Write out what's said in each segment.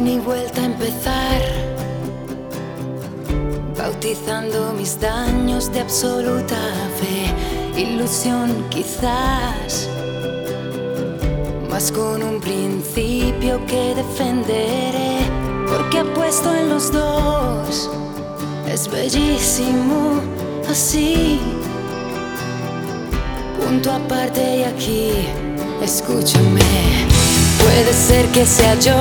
ni vuelta a empezar, bautizando mis daños de absoluta fe, ilusión quizás, mas con un principio que defenderé, porque apuesto en los dos. Es bellísimo así, punto aparte y aquí, escúchame. Puede ser que sea yo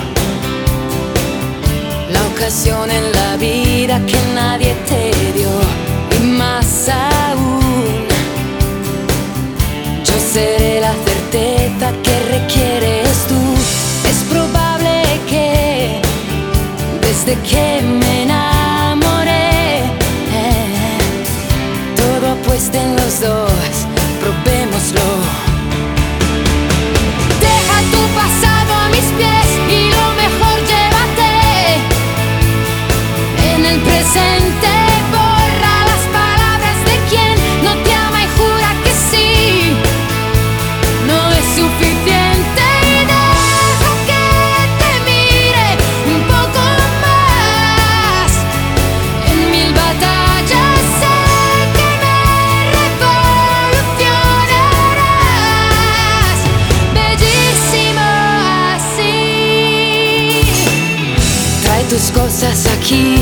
la ocasión en la vida que nadie te dio, y más aún, yo seré la certeza que requieres tú. Es probable que desde que me enamoré, todo apuesta en los dos, probémoslo. Pasado a mis pies y lo mejor llévate. En el presente borra las palabras de quien no te ama y jura que sí. No es suficiente y deja que te mire un poco más. En mil batallas sé que me revolucionarás. Bellísimo. Tus cosas aquí,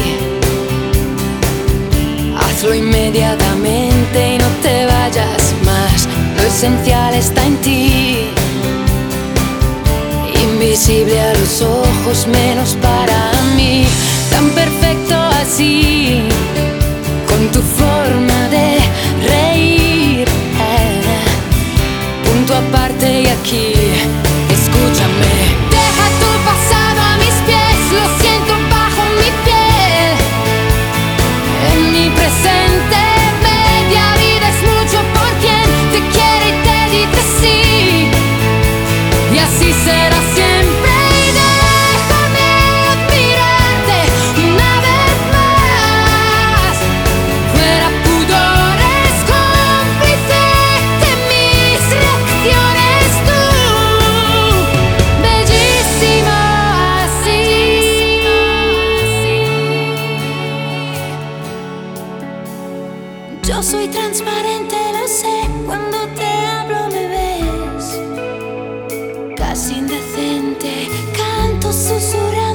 hazlo inmediatamente y no te vayas más. Lo esencial está en ti, invisible a los ojos menos para mí. Tan perfecto así, con tu forma de reír, punto aparte y aquí, escúchame. Deja tu pasado a mis pies, lo siento bajo mi piel. En mi presente media vida es mucho por quien te quiere y te dice sí. Y así será siempre y déjame admirarte una vez más. Fuera pudores, cómplice de mis reacciones tú. Bellísimo así. Yo soy transparente, lo sé, cuando te hablo me ves. Casi indecente, canto susurrando.